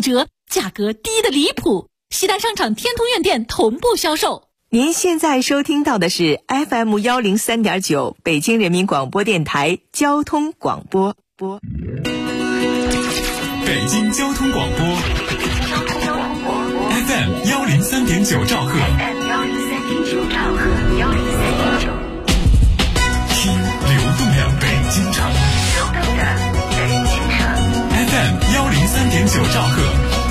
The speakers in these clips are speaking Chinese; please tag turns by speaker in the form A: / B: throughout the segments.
A: 折，价格低得离谱。西单商场天通苑店同步销售。
B: 您现在收听到的是 FM103.9 北京人民广播电台交通广播。
C: 北京交通广播 FM103.9 兆赫，听流动的北京城FM103.9 兆赫，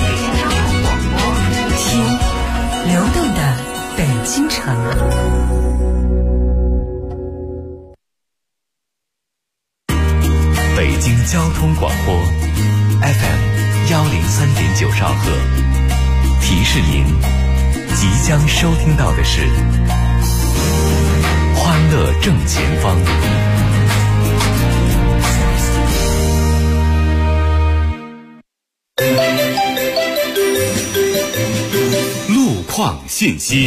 B: 听流动的北京城。
C: 北京交通广播 FM103.9 兆赫，提示您即将收听到的是欢乐正前方。路况信息。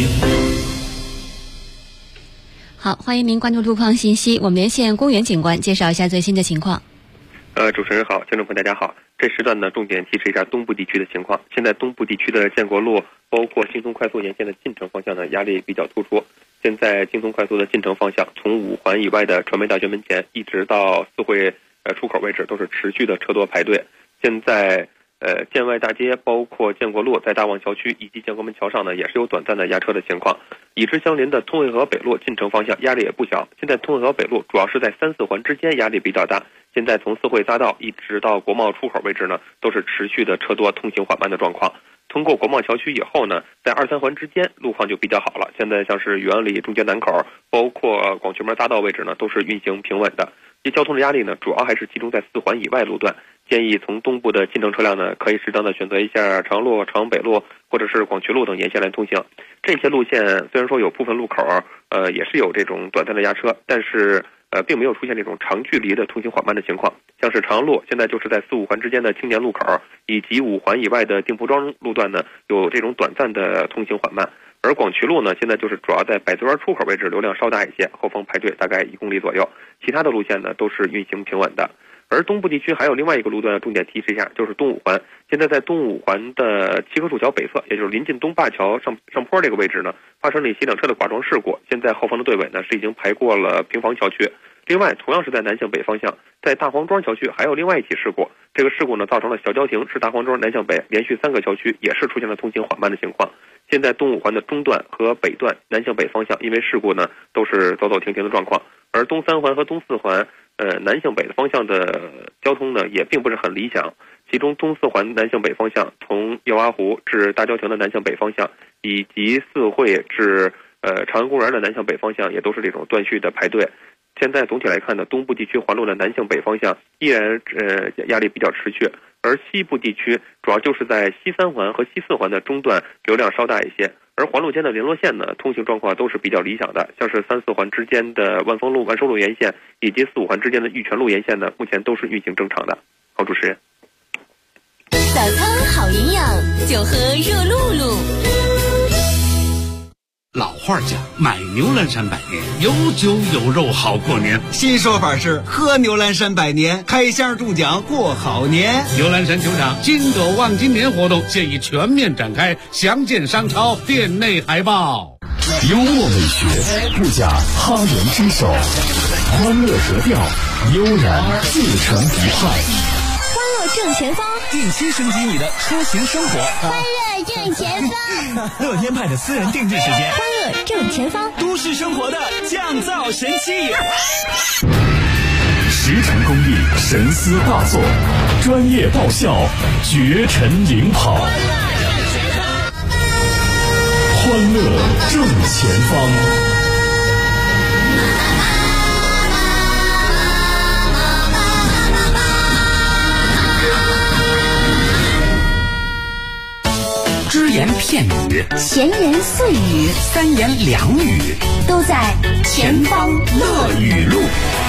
D: 好，欢迎您关注路况信息。我们连线公园警官，介绍一下最新的情况。
E: 主持人好，听众朋友大家好。这时段呢，重点提示一下东部地区的情况。现在东部地区的建国路，包括京通快速沿线的进城方向呢，压力比较突出。现在京通快速的进城方向，从五环以外的传媒大学门前，一直到四惠出口位置，都是持续的车多排队。现在建外大街，包括建国路，在大望桥区以及建国门桥上呢，也是有短暂的压车的情况。与之相邻的通惠河北路进城方向压力也不小。现在通惠河北路主要是在3、4环之间压力比较大。现在从四惠匝道一直到国贸出口位置呢，都是持续的车多，通行缓慢的状况。通过国贸桥区以后呢，在2、3环之间路况就比较好了。现在像是元里中街南口，包括广渠门匝道位置呢，都是运行平稳的。这交通的压力呢，主要还是集中在4环以外路段。建议从东部的进城车辆呢，可以适当的选择一下长路、长北路或者是广渠路等沿线来通行。这些路线虽然说有部分路口也是有这种短暂的压车，但是并没有出现这种长距离的通行缓慢的情况。像是长路，现在就是在4、5环之间的青年路口以及5环以外的定福庄路段呢，有这种短暂的通行缓慢。而广渠路呢，现在就是主要在百子园出口位置流量稍大一些，后方排队大概1公里左右。其他的路线呢，都是运行平稳的。而东部地区还有另外一个路段要重点提示一下，就是东五环。现在在东五环的七棵树桥北侧，也就是临近东灞桥上坡这个位置呢，发生了一起两车的剐撞事故。现在后方的队尾呢是已经排过了平房桥区。另外，同样是在南向北方向，在大黄庄桥区还有另外一起事故。这个事故呢造成了小交停至大黄庄南向北连续3个桥区也是出现了通行缓慢的情况。现在东五环的中段和北段南向北方向因为事故呢都是走走停停的状况，而东3环和东4环南向北的方向的交通呢也并不是很理想。其中东4环南向北方向从耀华湖至大郊亭的南向北方向，以及四惠至长安公园的南向北方向也都是这种断续的排队。现在总体来看呢，东部地区环路的南向北方向依然压力比较持续，而西部地区主要就是在西3环和西4环的中段流量稍大一些，而环路间的联络线呢通行状况都是比较理想的，像是3、4环之间的万丰路、万寿路沿线以及4、5环之间的玉泉路沿线呢，目前都是运行正常的。好，主持人。
A: 早餐好营养，就喝热露露。
F: 老话讲，买牛栏山百年，有酒有肉好过年。
G: 新说法是喝牛栏山百年，开箱中奖过好年。
F: 牛栏山球场金斗望金年活动现已全面展开，详见商超店内海报。
C: 幽默美学，不假哈人之手，欢乐格调，悠然自成一派。
A: 欢乐正前方，
C: 定期升级你的出行生活。
A: 欢乐正前方，
C: 乐天派的私人定制时间。
A: 欢乐正前方，
C: 都市生活的降噪神器。10成工艺，神思大作，专业爆笑，绝尘领跑。欢乐正前方。
F: 只言片语，
A: 闲言碎语，
F: 三言两语，
A: 都在前方乐语录。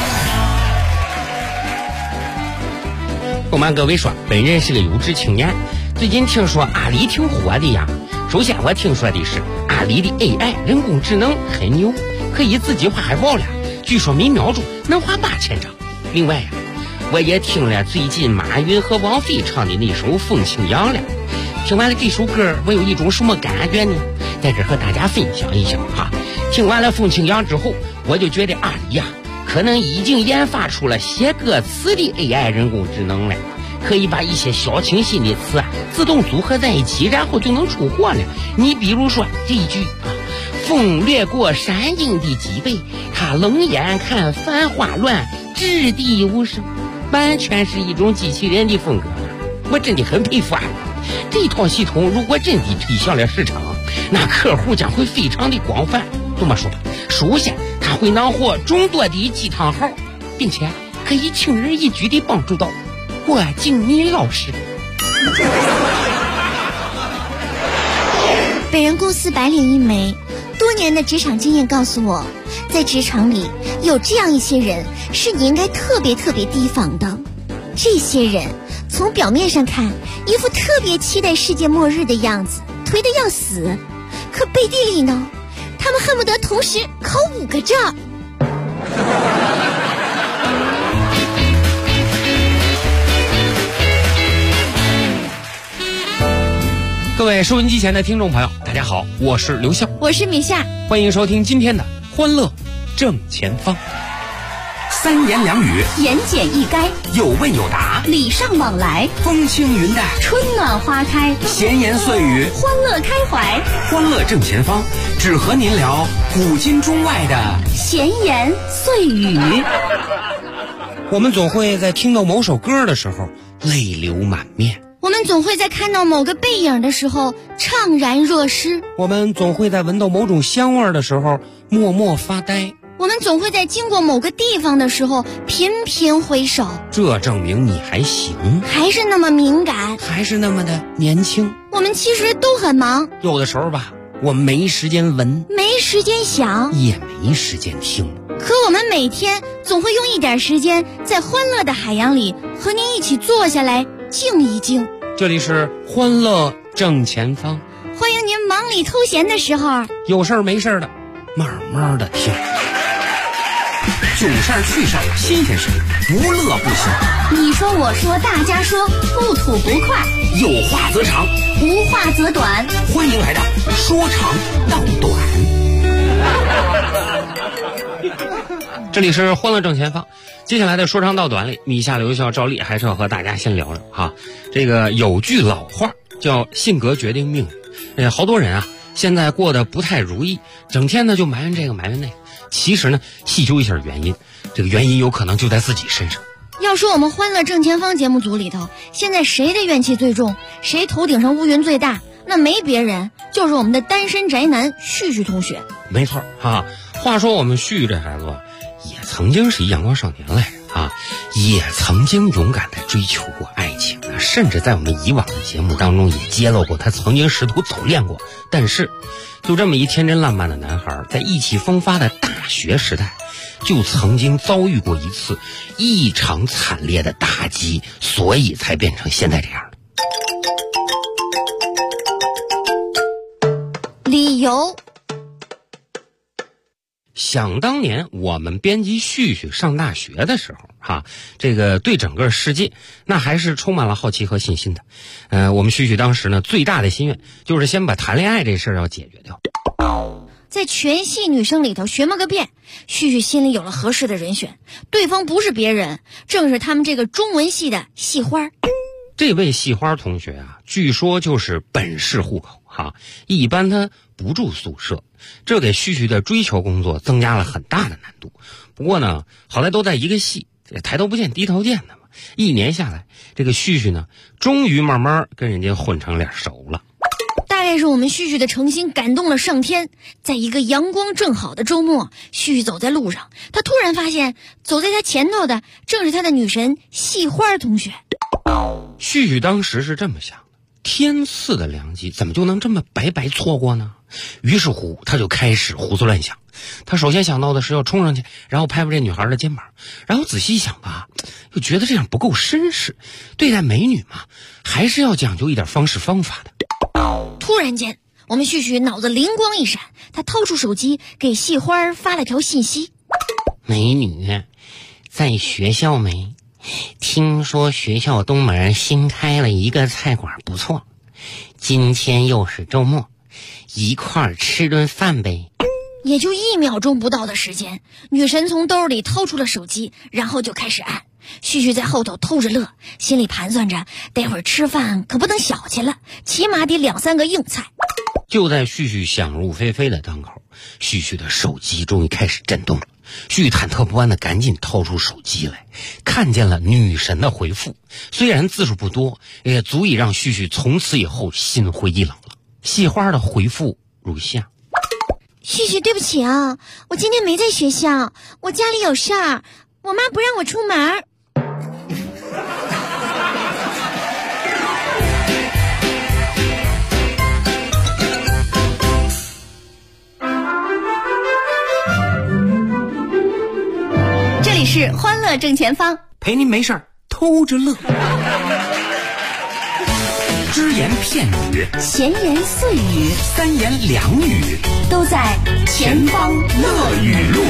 H: 不瞒各位说，本人是个有志青年。最近听说阿里挺火的呀。首先我听说的是阿里的 AI 人工智能很牛，可以自己画海报了，据说每秒钟能画8000张。另外呀， 我也听了最近马云和王菲唱的那首《风清扬》了。听完了这首歌，我有一种什么感觉呢？在这和大家分享一下哈。听完了《风清扬》之后，我就觉得阿里呀，可能已经研发出了写歌词的 AI 人工智能了，可以把一些小清新的词自动组合在一起，然后就能出货了。你比如说这一句啊，风掠过山径的脊背，他冷眼看繁花乱，掷地无声，完全是一种机器人的风格。我真的很佩服啊！这套系统如果真的推向了市场，那客户将会非常的广泛。这么说吧，首先它会囊括众多的鸡汤号，并且可以轻而易举地帮助到郭敬明老师。
I: 本人公司白领一枚，多年的职场经验告诉我，在职场里有这样一些人是你应该特别提防的。这些人从表面上看一副特别期待世界末日的样子，颓得要死，可背地里呢，他们恨不得同时考5个证。
H: 各位收音机前的听众朋友，大家好，我是刘笑，
I: 我是米夏，
H: 欢迎收听今天的欢乐正前方。
C: 三言两语，
A: 言简意赅，
C: 有问有答，
A: 礼尚往来，
C: 风轻云淡，
A: 春暖花开，
C: 闲言碎语，
A: 欢乐开怀。
C: 欢乐正前方，只和您聊古今中外的
A: 闲言碎语。
H: 我们总会在听到某首歌的时候泪流满面，
I: 我们总会在看到某个背影的时候怅然若失，
H: 我们总会在闻到某种香味的时候默默发呆，
I: 我们总会在经过某个地方的时候频频回首。
H: 这证明你还行，
I: 还是那么敏感，
H: 还是那么的年轻。
I: 我们其实都很忙，
H: 有的时候吧，我们没时间闻，
I: 没时间想，
H: 也没时间听，
I: 可我们每天总会用一点时间在欢乐的海洋里和您一起坐下来静一静。
H: 这里是欢乐正前方，
I: 欢迎您忙里偷闲的时候
H: 有事儿没事儿的慢慢的听，
C: 囧事儿趣事儿新鲜事儿，无乐不行。
A: 你说我说大家说，不吐不快，
C: 有话则长，
A: 无话则短。
C: 欢迎来到说长道短。
H: 这里是欢乐正前方，接下来的说长道短里，米夏、刘笑、赵丽还是要和大家先聊聊哈。这个有句老话叫性格决定命运，好多人啊现在过得不太如意，整天呢就埋怨这个埋怨那个，其实呢细究一下原因，这个原因有可能就在自己身上。
I: 要说我们欢乐正前方节目组里头，现在谁的怨气最重，谁头顶上乌云最大，那没别人，就是我们的单身宅男旭旭同学。
H: 没错哈，话说我们旭旭这孩子也曾经是一阳光少年来着啊，也曾经勇敢地追求过爱情啊，甚至在我们以往的节目当中也揭露过他曾经试图早恋过。但是就这么一天真烂漫的男孩，在意气风发的大学时代就曾经遭遇过一次异常惨烈的打击，所以才变成现在这样的。
I: 理由，
H: 想当年我们编辑旭旭上大学的时候哈，这个对整个世界那还是充满了好奇和信心的。我们旭旭当时呢最大的心愿就是先把谈恋爱这事儿要解决掉。
I: 在全系女生里头学摸个遍，旭旭心里有了合适的人选，对方不是别人，正是他们这个中文系的系花。
H: 这位系花同学啊，据说就是本市户口哈，一般他不住宿舍，这给旭旭的追求工作增加了很大的难度。不过呢，好在都在一个系，抬头不见低头见的嘛。一年下来，这个旭旭呢，终于慢慢跟人家混成脸熟了。
I: 大概是我们旭旭的诚心感动了上天，在一个阳光正好的周末，旭旭走在路上，他突然发现走在他前头的正是他的女神系花同学。
H: 旭旭当时是这么想的，天赐的良机怎么就能这么白白错过呢？于是乎他就开始胡思乱想。他首先想到的是要冲上去，然后拍拍这女孩的肩膀，然后仔细一想吧，又觉得这样不够绅士，对待美女嘛，还是要讲究一点方式方法的。
I: 突然间，我们旭旭脑子灵光一闪，他掏出手机给系花发了条信息：
H: 美女，在学校没？ 听说学校东门新开了一个菜馆不错，今天又是周末，一块儿吃顿饭呗。
I: 也就1秒钟不到的时间，女神从兜里掏出了手机，然后就开始按。旭旭在后头偷着乐，心里盘算着待会儿吃饭可不能小气了，起码得2、3个硬菜。
H: 就在旭旭想入非非的当口，旭旭的手机终于开始震动了。旭旭忐忑不安的赶紧掏出手机来，看见了女神的回复，虽然字数不多，也足以让旭旭从此以后心灰意冷了。细花的回复如下：
I: 旭旭，对不起啊，我今天没在学校，我家里有事儿，我妈不让我出门。这里是欢乐正前方，
G: 陪您没事儿偷着乐。只言片语，
I: 闲言碎语，
G: 三言两语，
I: 都在前方乐语录。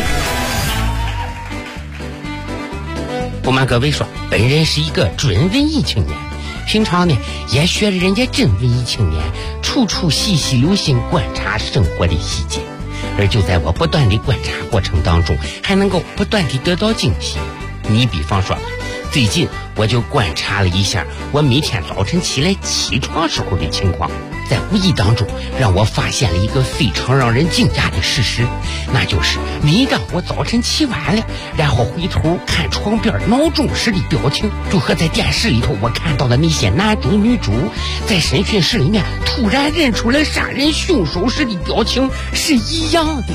H: 不瞒各位说，本人是一个准文艺青年，平常呢也学着人家真文艺青年，处处细细留心观察生活的细节，而就在我不断的观察过程当中，还能够不断的得到惊喜。你比方说，最近我就观察了一下我每天早晨起来起床时候的情况，在无意当中让我发现了一个非常让人惊讶的事实，那就是每当我早晨起晚了，然后回头看床边闹钟时的表情，就和在电视里头我看到的那些男主女主在审讯室里面突然认出了杀人凶手时的表情是一样的。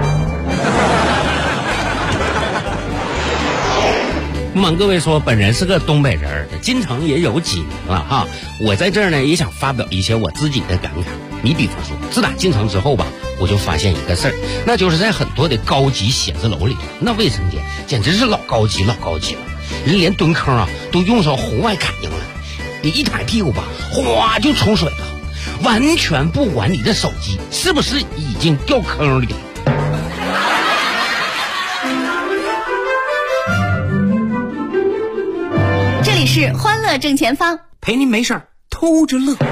H: 不瞒各位说，本人是个东北人，进城也有几年了哈。我在这儿呢也想发表一些我自己的感慨。你比方说，自打进城之后吧，我就发现一个事儿，那就是在很多的高级写字楼里头，那卫生间简直是老高级了，人连蹲坑啊都用上红外感应了，你一抬屁股吧，哗就冲水了，完全不管你的手机是不是已经掉坑里了。
I: 这里是欢乐正前方，
G: 陪您没事儿偷着乐。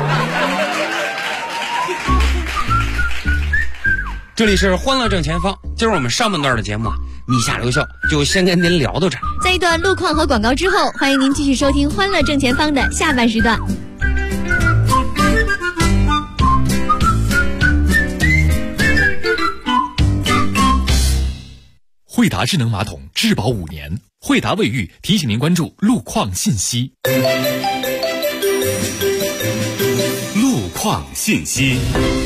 J: 这里是欢乐正前方，今儿我们上半段的节目你下留校就先跟您聊到这儿。
I: 在一段路况和广告之后，欢迎您继续收听欢乐正前方的下半时段。
C: 惠达智能马桶质保5年，惠达卫浴提醒您关注路况信息。路况信息。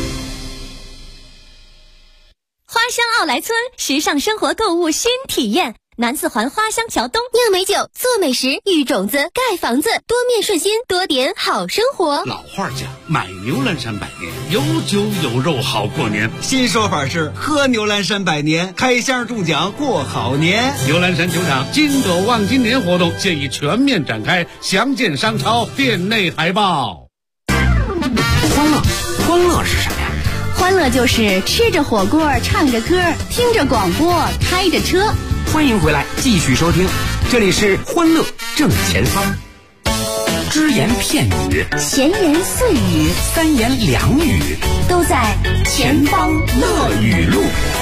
A: 花乡奥莱村时尚生活购物新体验，南四环花乡桥东，
I: 酿美酒，做美食，育种子，盖房子，多面顺心，多点好生活。
F: 老话讲，买牛栏山百年，有酒有肉好过年。
G: 新说法是喝牛栏山百年，开箱中奖过好年。
F: 牛栏山球场金斗望今年活动现已全面展开，详见商超店内海报。
J: 欢乐是啥呀？
I: 欢乐就是吃着火锅，唱着歌，听着广播，开着车。
J: 欢迎回来，继续收听，这里是欢乐正前方。只言片语，
I: 闲言碎语，
J: 三言两语，
I: 都在前方乐语录。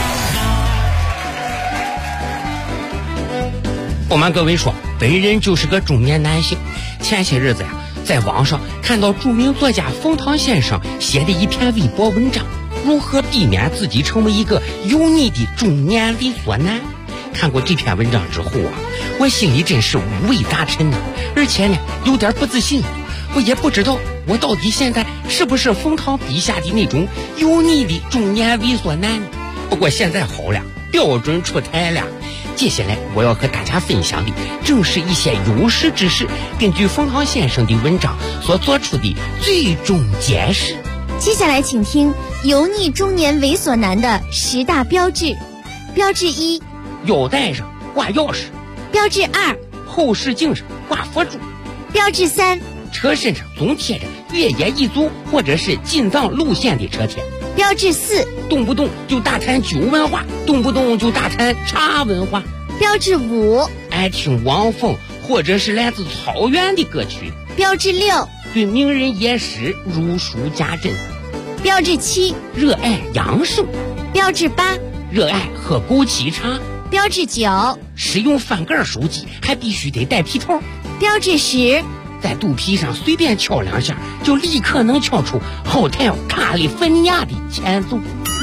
H: 不瞒各位说，本人就是个中年男性。前些日子呀，在网上看到著名作家冯唐先生写的一篇微博文章，如何避免自己成为一个油腻的中年猥琐男。看过这篇文章之后啊，我心里真是五味杂陈呢，而且呢有点不自信。我也不知道我到底现在是不是冯唐笔下的那种油腻的中年猥琐男呢？不过现在好了，标准出台了。接下来我要和大家分享的正是一些有识之士根据冯唐先生的文章所做出的最终解释。
I: 接下来请听油腻中年猥琐男的10大标志。标志1，
H: 腰带上挂钥匙。
I: 标志2，
H: 后视镜上挂佛珠。
I: 标志3，
H: 车身上总贴着越野一族或者是进藏路线的车贴。
I: 标志4，
H: 动不动就大谈酒文化，动不动就大谈茶文化。
I: 标志5，
H: 爱听王凤或者是来自草原的歌曲。
I: 标志6，
H: 对名人野史如数家珍。
I: 标志7，
H: 热爱养生。
I: 标志8，
H: 热爱喝枸杞茶。
I: 标志9，
H: 使用翻盖手机还必须得带皮套。
I: 标志10，
H: 在肚皮上随便敲2下，就立刻能敲出后台卡利芬尼亚的前奏。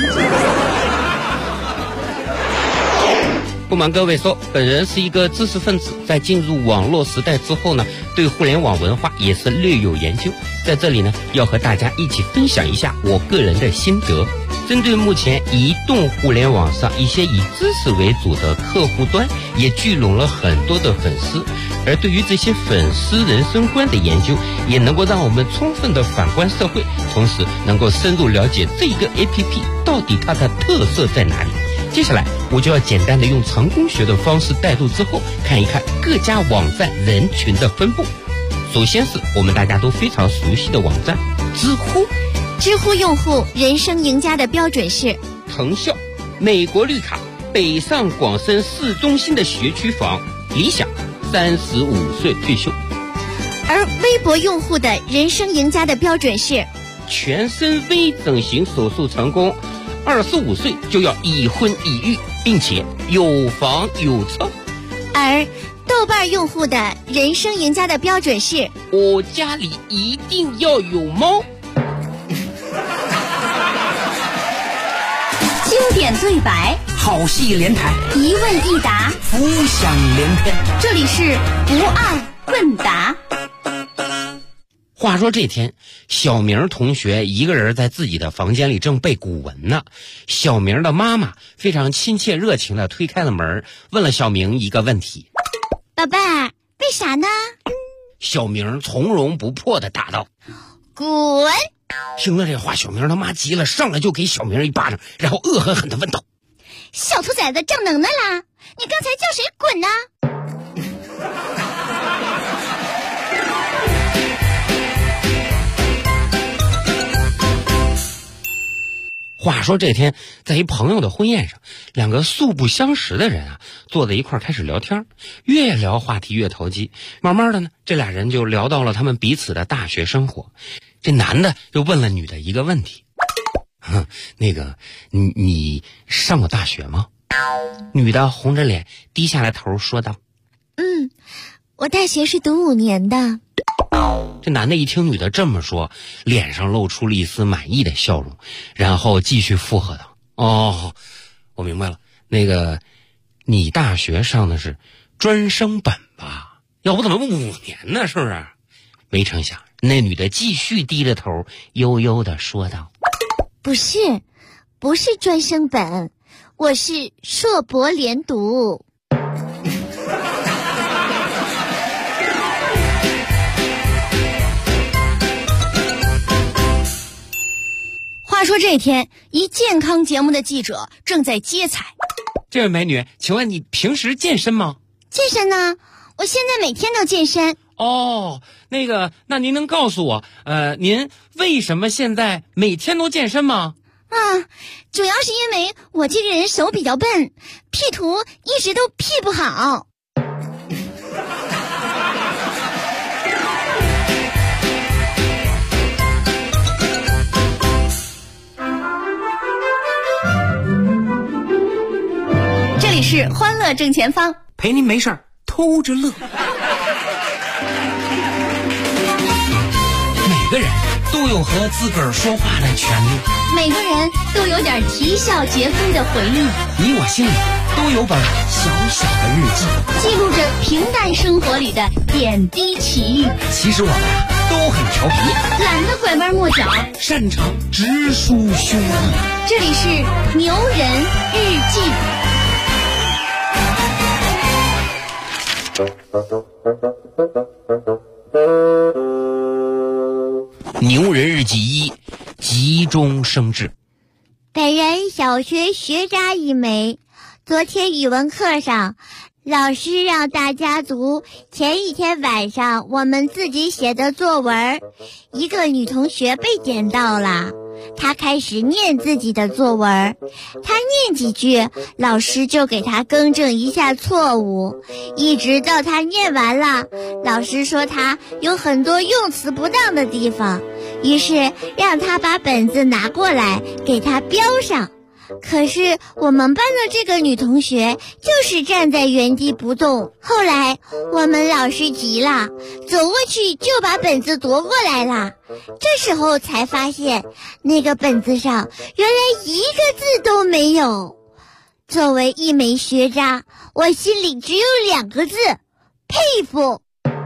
H: 不瞒各位说，本人是一个知识分子，在进入网络时代之后呢，对互联网文化也是略有研究。在这里呢，要和大家一起分享一下我个人的心得。针对目前移动互联网上一些以知识为主的客户端，也聚拢了很多的粉丝。而对于这些粉丝人生观的研究，也能够让我们充分的反观社会，同时能够深入了解这个 APP 到底它的特色在哪里。接下来我就要简单的用成功学的方式带入之后，看一看各家网站人群的分布。首先是我们大家都非常熟悉的网站知乎。
I: 知乎用户人生赢家的标准是
H: 藤校、美国绿卡、北上广深市中心的学区房，理想35岁退休。
I: 而微博用户的人生赢家的标准是
H: 全身微整形手术成功，25岁就要已婚已育，并且有房有车。
I: 而豆瓣用户的人生赢家的标准是
H: 我家里一定要有猫。
A: 经典对白，
J: 好戏连台，
A: 一问一答，
J: 浮想联翩。
A: 这里是不二问答。
H: 话说这天，小明同学一个人在自己的房间里正背古文呢。小明的妈妈非常亲切热情地推开了门，问了小明一个问题：
I: 宝贝儿，背啥呢？
H: 小明从容不迫地答道：
I: 滚！
H: 听了这话，小明他妈急了，上来就给小明一巴掌，然后恶狠狠地问道：
I: 小兔崽子长能耐啦！你刚才叫谁滚呢？
H: 话说这天，在一朋友的婚宴上，两个素不相识的人坐在一块开始聊天，越聊话题越投机。慢慢的呢，这俩人就聊到了他们彼此的大学生活。这男的就问了女的一个问题：那个你上过大学吗？女的红着脸低下来头说道：
I: 我大学是读5年的。
H: 这男的一听女的这么说，脸上露出了一丝满意的笑容，然后继续附和道：哦，我明白了，那个你大学上的是专升本吧？要不怎么5年呢？是不是？没成想那女的继续低着头悠悠地说道：
I: 不是专升本，我是硕博连读。话说这天，一健康节目的记者正在接采。
H: 这位美女，请问你平时健身吗？
I: 健身呢？我现在每天都健身。
H: 哦，那您能告诉我，您为什么现在每天都健身吗？
I: 主要是因为我这个人手比较笨，P 图一直都 P 不好。
A: 这里是欢乐正前方，
J: 陪您没事儿偷着乐。每个人都有和自个儿说话的权利，
A: 每个人都有点啼笑皆非的回忆。
J: 你我心里都有本小小的日记，
A: 记录着平淡生活里的点滴奇遇。
J: 其实我们都很调皮，
A: 懒得拐弯抹角，
J: 擅长直抒胸臆。
A: 这里是牛人日记。
H: 牛人日记1，急中生智。
I: 本人小学学渣一枚。昨天语文课上，老师让大家读前一天晚上我们自己写的作文，一个女同学被点到了， 他开始念自己的作文，他念几句，老师就给他更正一下错误，一直到他念完了，老师说他有很多用词不当的地方，于是让他把本子拿过来给他标上。可是我们班的这个女同学就是站在原地不动，后来我们老师急了，走过去就把本子夺过来了。这时候才发现那个本子上原来一个字都没有。作为一枚学渣，我心里只有2个字：佩服。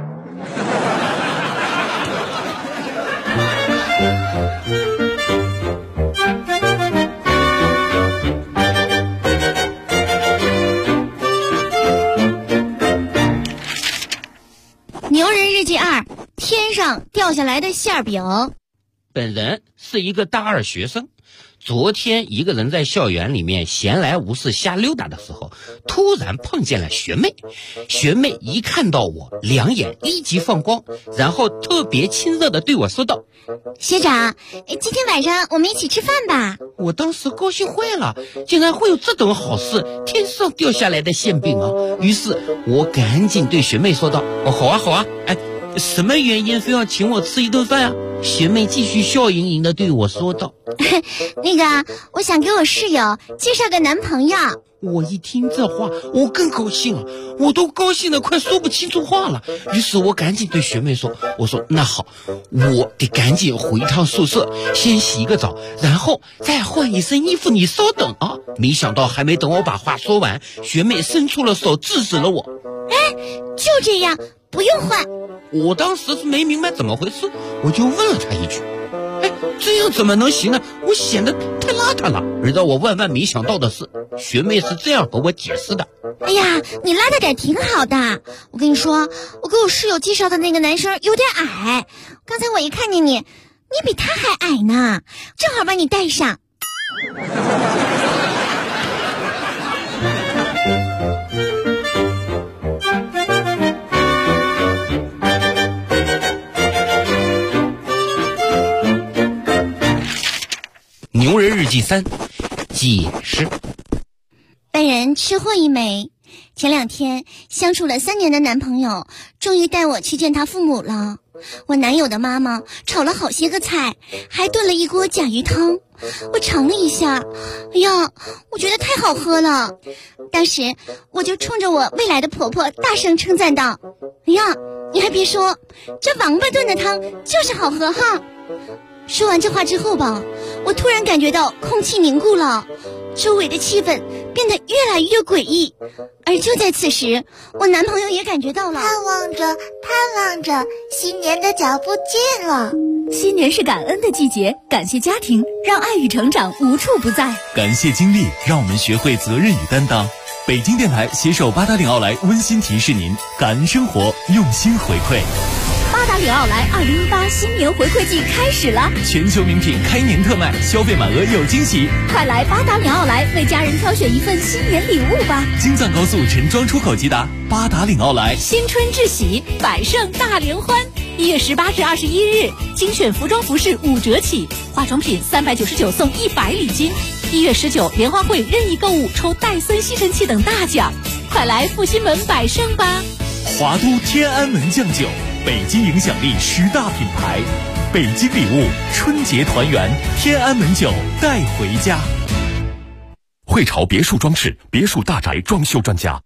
I: 牛人日记2：天上掉下来的馅饼。
H: 本人是一个大2学生，昨天一个人在校园里面闲来无事瞎溜达的时候，突然碰见了学妹。学妹一看到我，2眼立即放光，然后特别亲热地对我说道：
I: 学长，今天晚上我们一起吃饭吧。
H: 我当时高兴坏了，竟然会有这种好事，天上掉下来的馅饼啊！于是我赶紧对学妹说道：好啊好啊，什么原因非要请我吃一顿饭啊？学妹继续笑盈盈地对我说道：
I: 那个，我想给我室友介绍个男朋友。
H: 我一听这话，我更高兴了，我都高兴得快说不清楚话了。于是我赶紧对学妹说：我说那好，我得赶紧回一趟宿舍，先洗一个澡，然后再换一身衣服，你稍等啊。没想到还没等我把话说完，学妹伸出了手制止了我。
I: 就这样，不用换。
H: 我当时是没明白怎么回事，我就问了她一句：这样怎么能行呢？我显得太邋遢了。而让我万万没想到的是，学妹是这样和我解释的：
I: 哎呀，你邋遢点挺好的。我跟你说，我给我室友介绍的那个男生有点矮，刚才我一看见你比他还矮呢，正好把你带上。
H: 牛人日记3：解释。
I: 本人吃货一枚，前2天相处了3年的男朋友终于带我去见他父母了。我男友的妈妈炒了好些个菜，还炖了一锅甲鱼汤。我尝了一下，哎呀，我觉得太好喝了。当时我就冲着我未来的婆婆大声称赞道：哎呀，你还别说，这王八炖的汤就是好喝哈。说完这话之后吧，我突然感觉到空气凝固了，周围的气氛变得越来越诡异。而就在此时，我男朋友也感觉到了，
K: 盼望着，新年的脚步近了。
A: 新年是感恩的季节，感谢家庭，让爱与成长无处不在。
L: 感谢经历，让我们学会责任与担当。北京电台携手八达岭奥莱温馨提示您：感恩生活，用心回馈。
A: 八达岭奥莱2018新年回馈季开始了，
L: 全球名品开年特卖，消费满额有惊喜。
A: 快来八达岭奥莱为家人挑选一份新年礼物吧！
L: 京藏高速陈庄出口即达，八达岭奥莱。
A: 新春至喜，百盛大联欢。1月18至21日，精选服装服饰5折起，化妆品399送100礼金。1月19，联欢会任意购物抽戴森吸尘器等大奖，快来复兴门百盛吧！
L: 华都天安门酱酒，北京影响力10大品牌，北京礼物，春节团圆，天安门酒带回家。
C: 汇潮别墅装饰，别墅大宅装修专家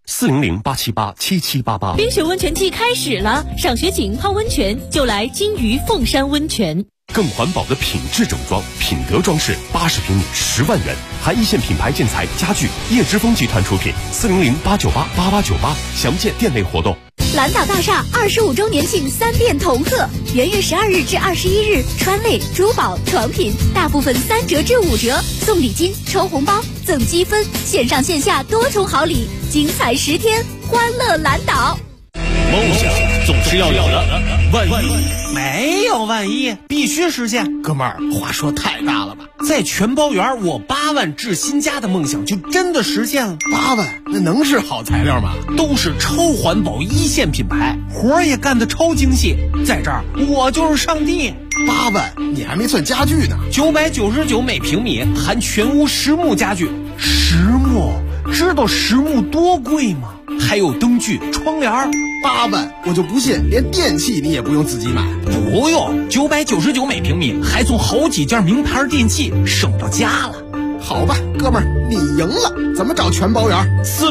C: ，400-878-7788。
A: 冰雪温泉季开始了，赏雪景、泡温泉就来金鱼凤山温泉。
C: 更环保的品质整装，品德装饰，80平米10万元，含一线品牌建材家具，叶之峰集团出品，400-898-8898，详见店内活动。
A: 蓝岛大厦25周年庆3店同贺，元月12日至21日，川类、珠宝、床品大部分3折至5折，送礼金、抽红包、赠积分，线上线下多重好礼，精彩10天，欢乐蓝岛。
C: 梦想
L: 总是要有的。万一
M: 没有万一，必须实现。哥们儿，话说太大了吧？在全包园，我8万置新家的梦想就真的实现了。
N: 8万，那能是好材料吗？
M: 都是超环保1线品牌，活儿也干得超精细。在这儿，我就是上帝。
N: 8万，你还没算家具呢。
M: 999每平米，含全屋实木家具。实木，知道实木多贵吗？还有灯具、窗帘。
N: 8万，我就不信连电器你也不用自己买。
M: 不用，999每平米，还送好几件名牌电器，省到家了。
N: 好吧，哥们儿，你赢了。怎么找全包园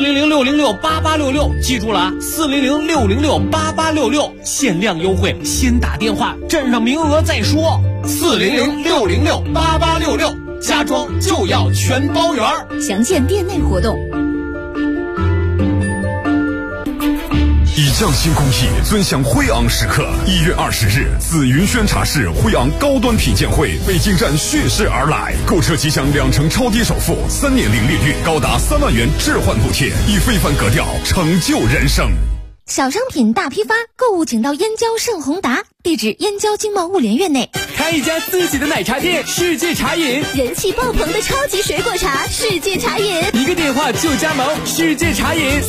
M: ？400-606-8866，记住了啊，400-606-8866，限量优惠，先打电话，占上名额再说。400-606-8866，家装就要全包园。
A: 详见店内活动。
O: 以匠心工艺，尊享辉昂时刻。1月20日，自云轩茶室辉昂高端品鉴会北京站蓄势而来，购车即享2成超低首付，3年零利率，高达3万元置换补贴，以非凡格调成就人生。
I: 小商品大批发，购物请到燕郊盛宏达，地址燕郊经贸物联院内。
L: 开一家自己的奶茶店，世界茶饮，
A: 人气爆棚的超级水果茶，世界茶饮，
L: 一个电话就加盟，世界茶饮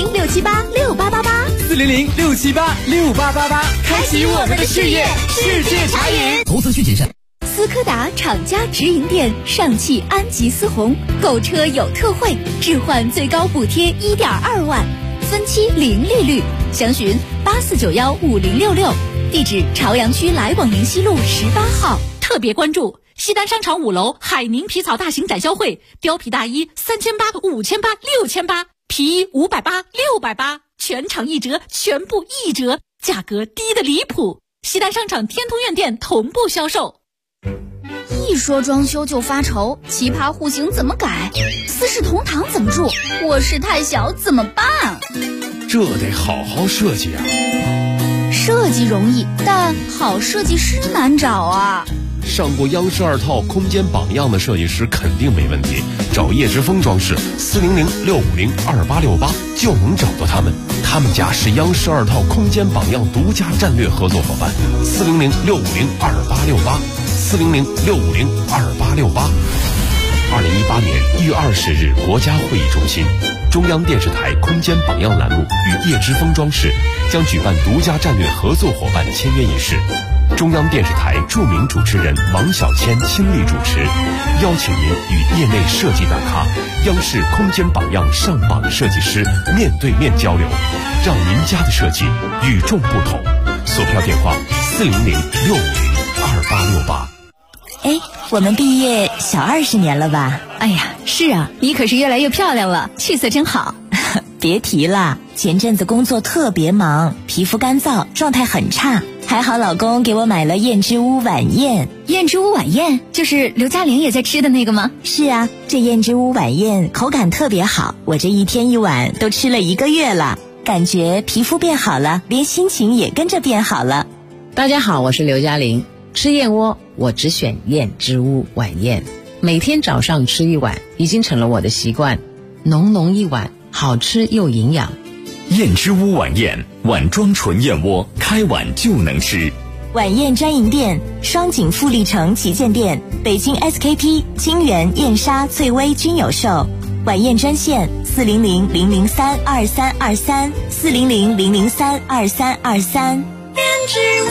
A: 400-678-6888，400-678-6888，
L: 开启我们的事业，世界茶饮。
J: 投资需谨慎。
A: 斯柯达厂家直营店上汽安吉思宏，购车有特惠，置换最高补贴1.2万，分期零利率，详询84915066，地址朝阳区来广营西路18号。特别关注西单商场5楼海宁皮草大型展销会，貂皮大衣3800、5800、6800，皮衣580、680，全场1折，全部1折，价格低得离谱。西单商场天通苑店同步销售。
P: 一说装修就发愁，奇葩户型怎么改？四世同堂怎么住？卧室太小怎么办？
C: 这得好好设计啊！
P: 设计容易，但好设计师难找啊。
C: 上过央视2套空间榜样的设计师肯定没问题，找叶之峰装饰400-650-2868就能找到他们。他们家是央视2套空间榜样独家战略合作伙伴，400-650-2868，400-650-2868。2018年1月20日，国家会议中心，中央电视台空间榜样栏目与叶之峰装饰将举办独家战略合作伙伴签约仪式。中央电视台著名主持人王小谦亲力主持，邀请您与业内设计大咖、央视空间榜样上榜设计师面对面交流，让您家的设计与众不同。索票电话400-650-2868。
B: 哎，我们毕业小20年了吧？
A: 哎呀，是啊，你可是越来越漂亮了，气色真好。
B: 别提了，前阵子工作特别忙，皮肤干燥，状态很差。还好老公给我买了燕之屋晚宴。
P: 燕之屋晚宴就是刘嘉玲也在吃的那个吗？
B: 是啊，这燕之屋晚宴口感特别好，我这1天1碗都吃了1个月了，感觉皮肤变好了，连心情也跟着变好了。
Q: 大家好，我是刘嘉玲。吃燕窝我只选燕之屋晚宴，每天早上吃1碗已经成了我的习惯，浓浓1碗，好吃又营养。
L: 燕之屋晚宴，碗装纯燕窝，开碗就能吃。
B: 晚宴专营店：双井富力城旗舰店、北京 SKP、金源、燕莎、翠微均有售。晚宴专线400-003-2323，400-003-2323。
A: 燕之屋。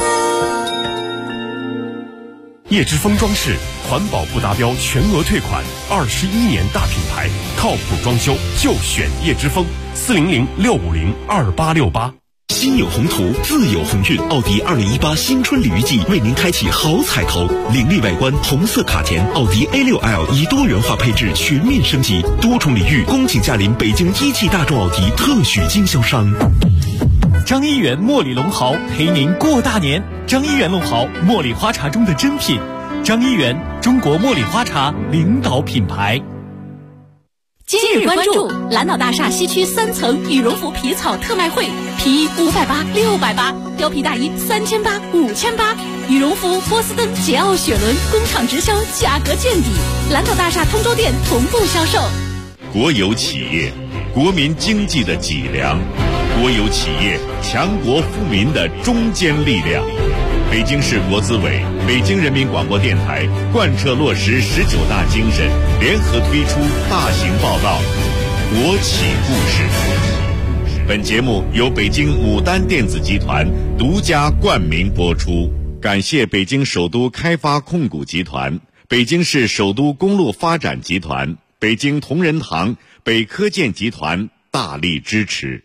C: 叶之峰装饰环保不达标全额退款，21年大品牌，靠谱装修就选叶之峰，400-650-2868。
R: 心有宏图，自有鸿运。奥迪2018新春礼遇季为您开启好彩头，凌厉外观，红色卡钿，奥迪 A6L 以多元化配置全面升级，多重礼遇，恭请驾临北京一汽大众奥迪特许经销商。
L: 张一元茉莉龙毫陪您过大年。张一元龙毫，茉莉花茶中的珍品。张一元，中国茉莉花茶领导品牌。
A: 今日关注蓝岛大厦西区3层羽绒服皮草特卖会，皮衣580、680，貂皮大衣3800、5800，羽绒服波司登、捷奥雪伦工厂直销，价格见底。蓝岛大厦通州店同步销售。
S: 国有企业，国民经济的脊梁。 国有企业、强国富民的中坚力量。北京市国资委、北京人民广播电台贯彻落实19大精神，联合推出大型报道《国企故事》。本节目由北京牡丹电子集团独家冠名播出，感谢北京首都开发控股集团、北京市首都公路发展集团、北京同仁堂、北科建集团大力支持。